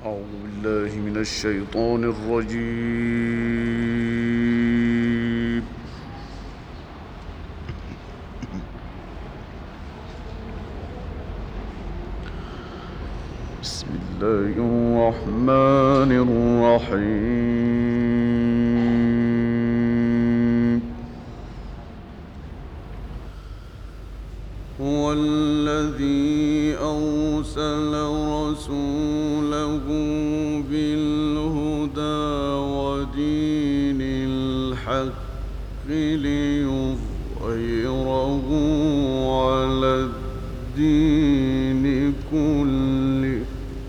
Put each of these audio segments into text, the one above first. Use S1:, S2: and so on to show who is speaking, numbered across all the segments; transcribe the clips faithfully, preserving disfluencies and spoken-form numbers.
S1: أعوذ بالله من الشيطان الرجيم. بسم الله الرحمن الرحيم. هو الذي أرسل رسوله بالهدى ودين الحق ليظهره على الدين كله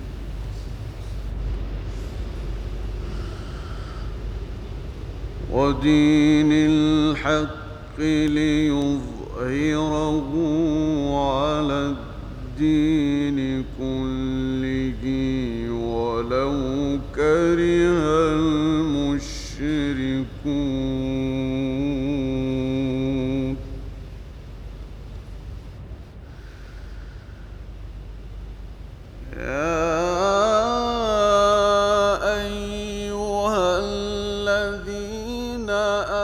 S1: ودين الحق ليظهره على الدين كله ولو كره المشركون. يا أيها الذين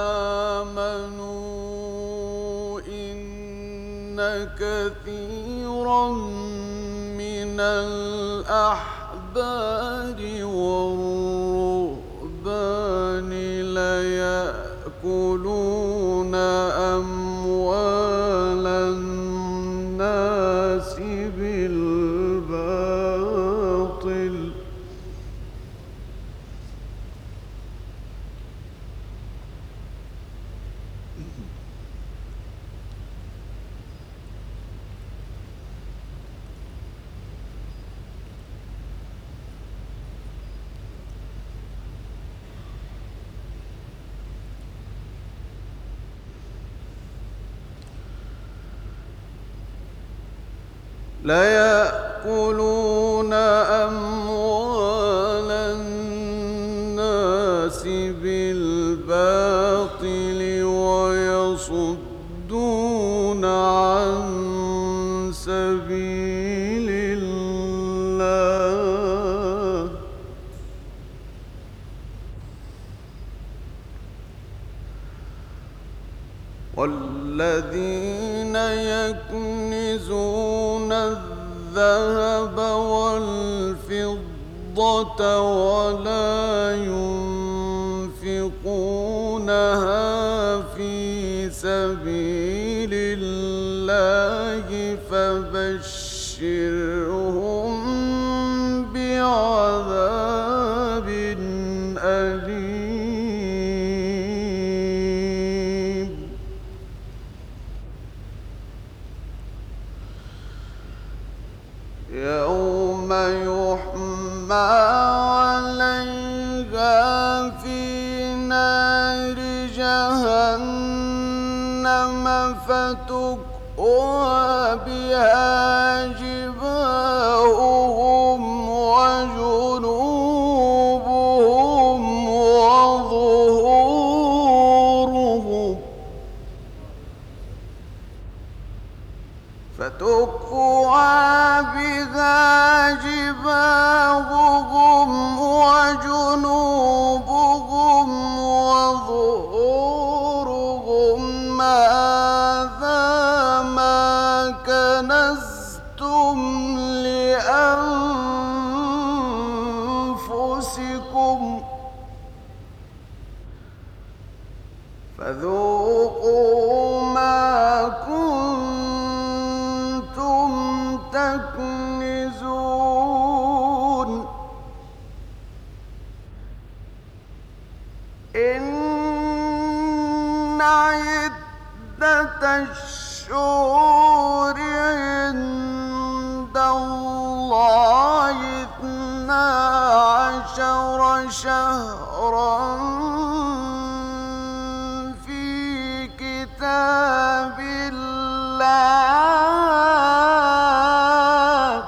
S1: آمنوا إن كثيرا من الأحبار والرهبان ليأكلون أموال الناس بالباطل ليأكلون أموال الناس بالباطل ويصدون عن سبيل الله والذين يكنزون الذهب والفضة ولا ينفقونها في سبيل الله فبشرهم بعذاب أليم. يوم يحمى عليها في نار جهنم فتكوى بها جباههم وجنوبهم وظهورهم فتكوى بها جباههم وجنوبهم وظهورهم هذا ما كنزتم لأنفسكم فذوقوا ما كنتم تكنزون. إن عدة الشهور عند الله اثنا عشر شهرا في كتاب الله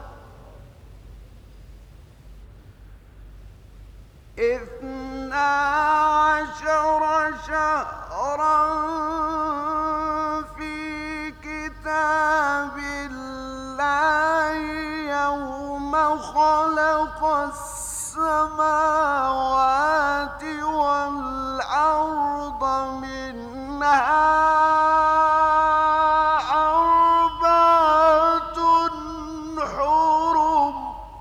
S1: اثنا عشر شهرا في كتاب الله يوم خلق السماوات والأرض منها أربعة حرم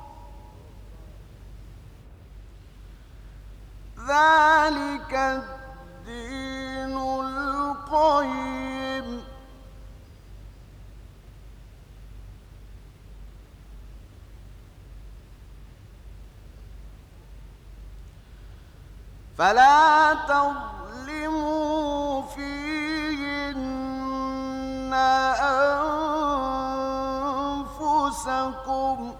S1: ذلك الدين القيم فلا تظلموا فيهن أنفسكم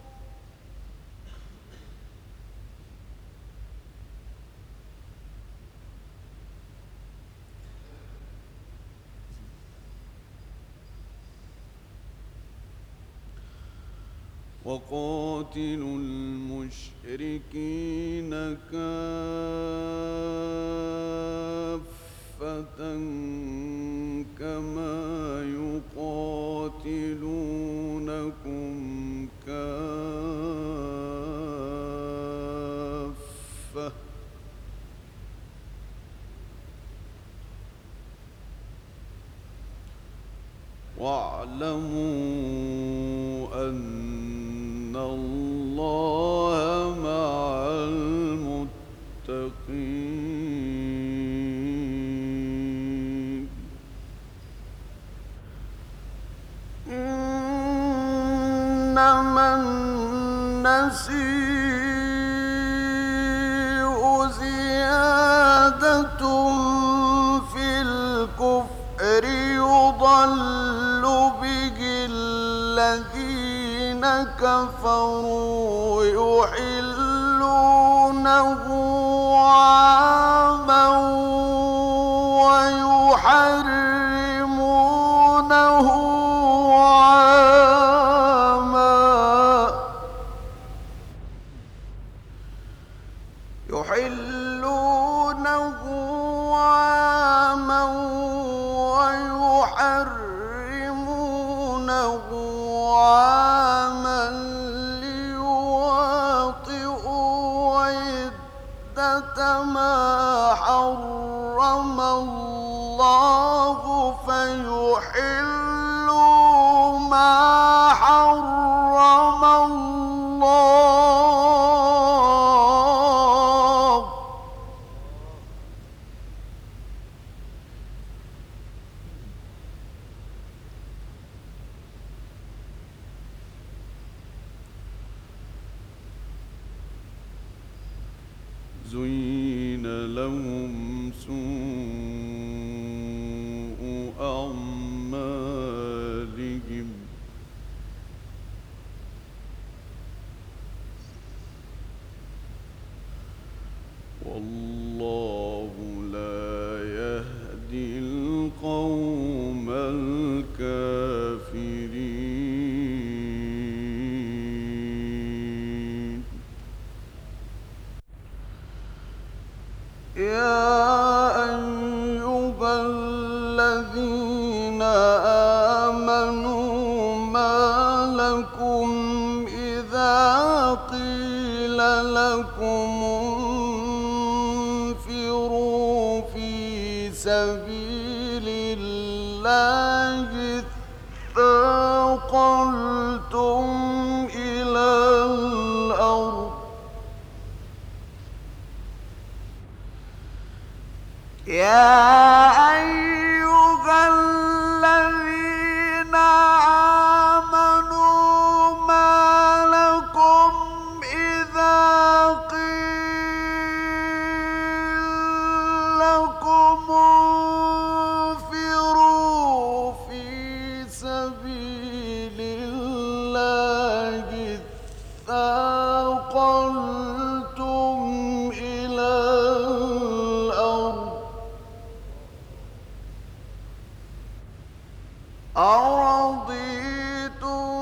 S1: وقاتلوا المشركين كافة كما يقاتلونكم كافة واعلموا أن إن الله مع المتقين إنما النسيء زيادة في الكفر يضل به الذين كفروا يحلونه عاما ويحرمونه عاما يحلونه عاما ويحرمونه عاما ليواطئوا عدة ما حرم الله فيحلوا ما حرم الله زين لهم سوء أعمالهم والله لا يهدي القوم الكافرين يا أيها الذين آمنوا ما لكم إذا قيل لكم انفروا في سبيل الله اثاقلتم إلى الأرض يا أيها الذين آمنوا ما لكم إذا قيل لكم انفروا في سبيل الله اثاقلتم إلى الأرض أرضيتم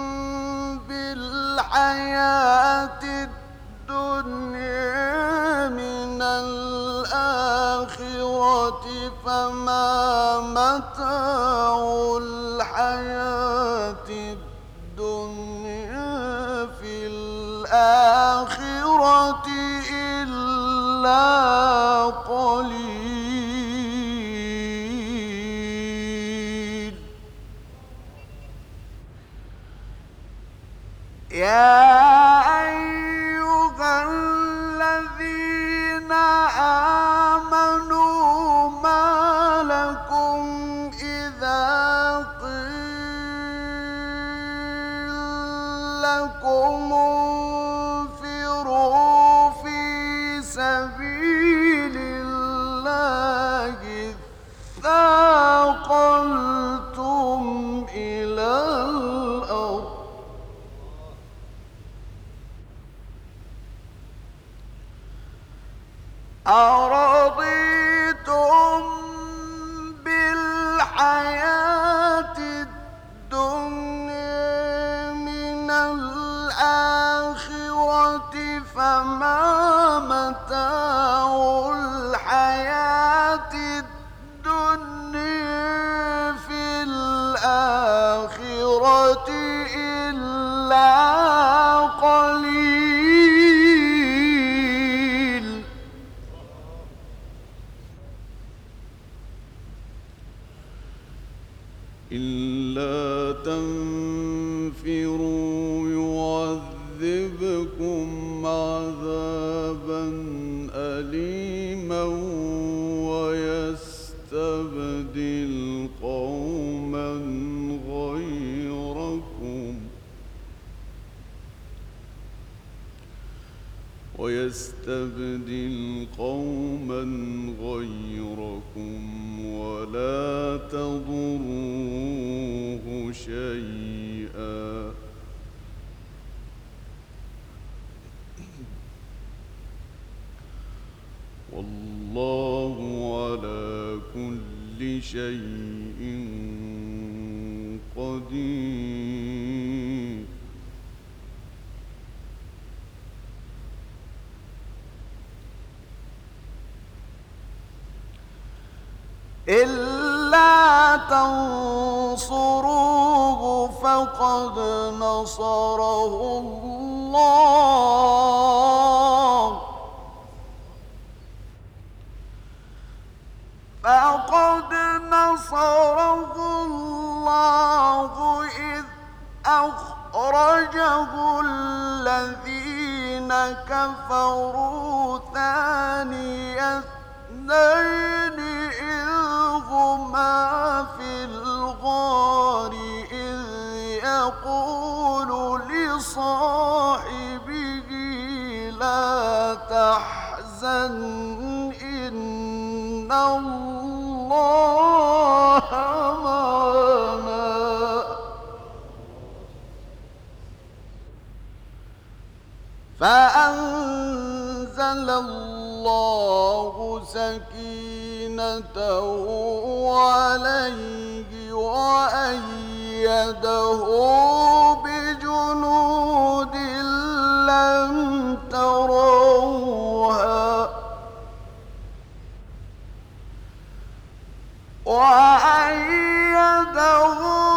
S1: بالحياة الدنيا من الآخرة فما متاع الحياة الدنيا في الآخرة إلا قليل. يا أيها الذين آمنوا ما لكم إذا قيل لكم انفروا في سبيل الله اثاقلتم إلى الأرض أرضيتم بالحياة الدنيا من الآخرة فما متاع الحياة الدنيا في الآخرة إلا قليل. إلا تنفروا يعذبكم عذابا أليما ويستبدل قوما غيركم ويستبدل قوما غيركم ولا تضروه شيئا والله على كل شيء قدير. إلا تنصروه فقد نصره الله فقد نصره الله إذ أخرجه الذين كفروا ثاني اثنين إذ هما في الغار إذ يقول لصاحبه لا تحزن إن الله معنا فأنزل الله سكينته عليه وأيده بجنود لم تروها وأيده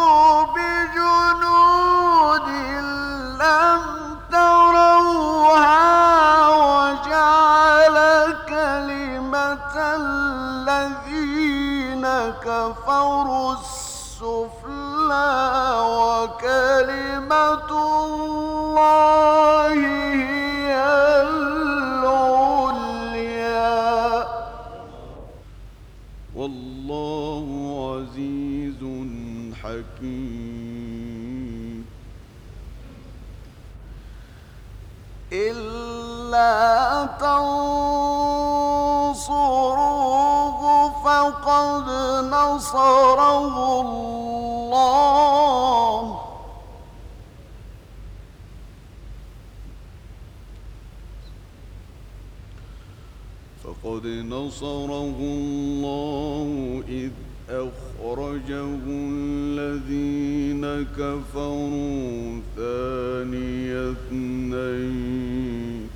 S1: بجنود لم تروها وجعل كلمة الذين كفروا السفلى وكلمة الله هي العليا والله عزيز حكيم. إلا تنصروه فقد نصره الله فقد نصره الله إذ أخرجه الذين كفروا ثاني اثنين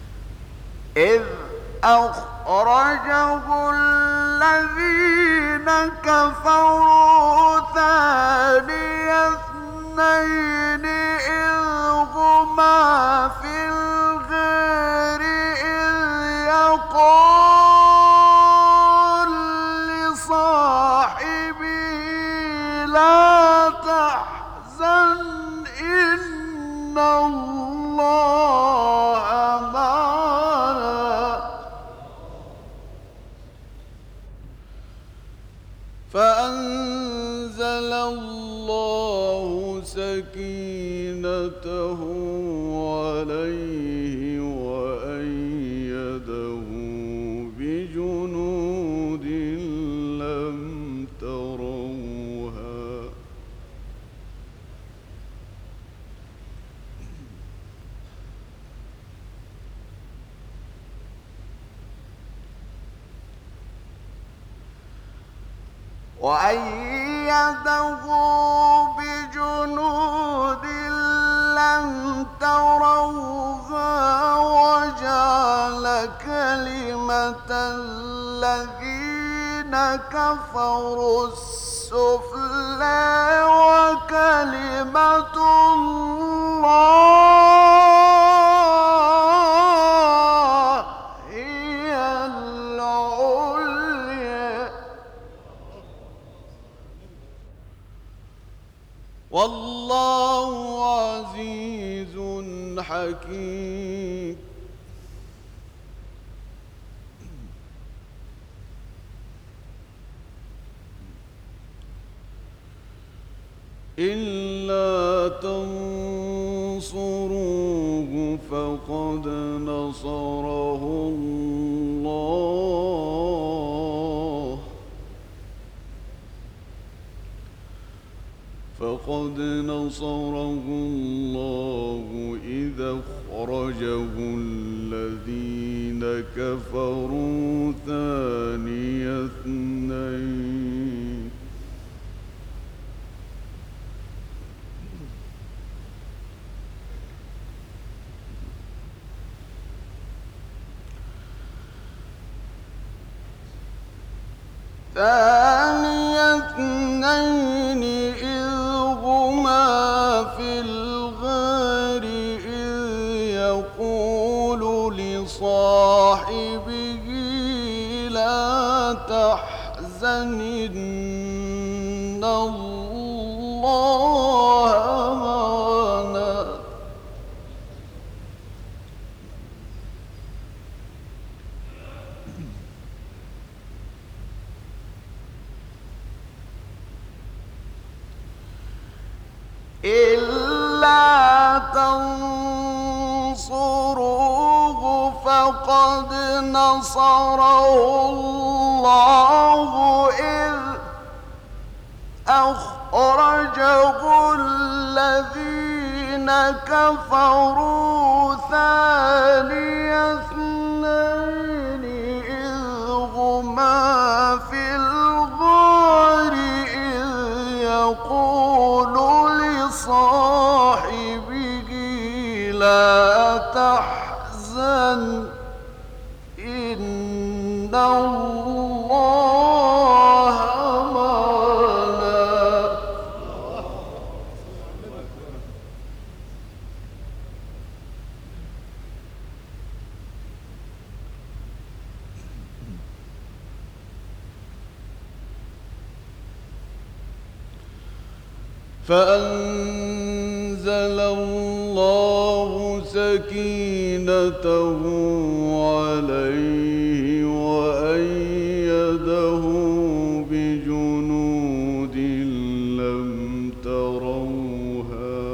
S1: إذ أخرجه الذين كفروا ثاني اثنين إذ هما في الغار إذ يقول لصاحبه لا تحزن إن الله معنا فأنزل الله سكينته عليه وأيده بجنود لم تروها وأيده بجنود لم تروها وجعل كلمة الذين كفروا السفلى وكلمة الله هي العليا والله عزيز حكيم إلا تنصروه فقد نصره الله فقد نصره الله إذا أخرجه الذين كفروا ثاني اثنين ثاني اثنين إذ هما في الغار إذ يقول لصاحبه لا تحزن إن الله معنا إلا تنصروه فقد نصره الله إذ أخرجه الذين كفروا ثاني اثنين إذ هما في الغار إذ يقول لصاحبه لا تحزن إن الله معنا فأنزل الله سكينته عليه وأيده بجنود لم تروها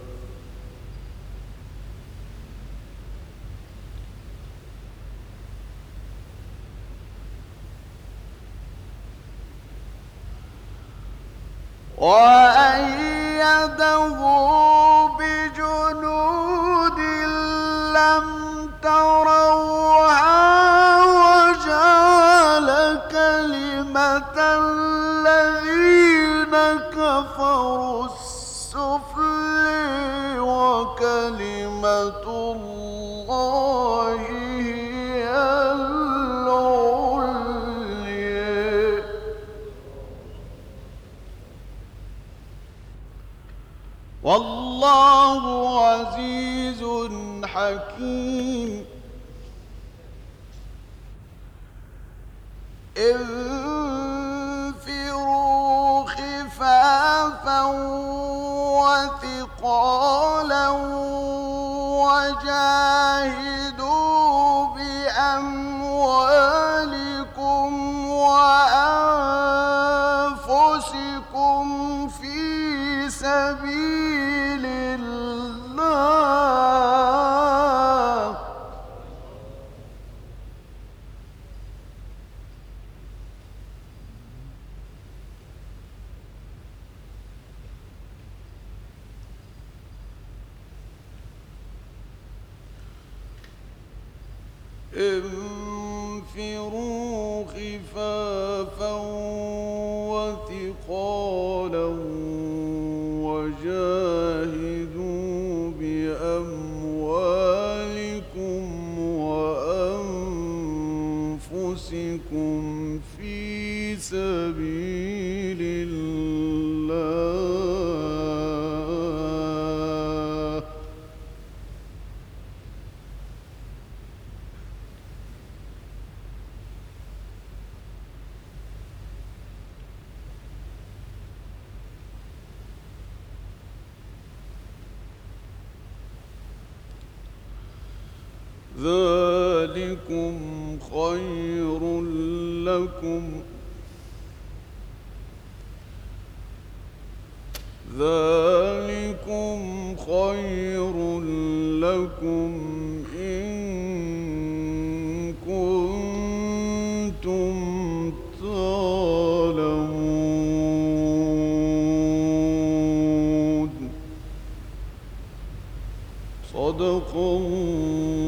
S1: وأيده بجنود لم تروها وجعل كلمة الذين كفروا السفلى وكلمة الله هي العليا والله عزيز حكيم. انفروا خفافا وثقالا وجاهدوا بأموالكم وأنفسكم في سبيل الله. انفروا خفافا وثقالا وجاهدوا بأموالكم وأنفسكم في سبيل الله. ذلكم خير لكم ذلكم خير لكم إن كنتم تعلمون. صدق الله.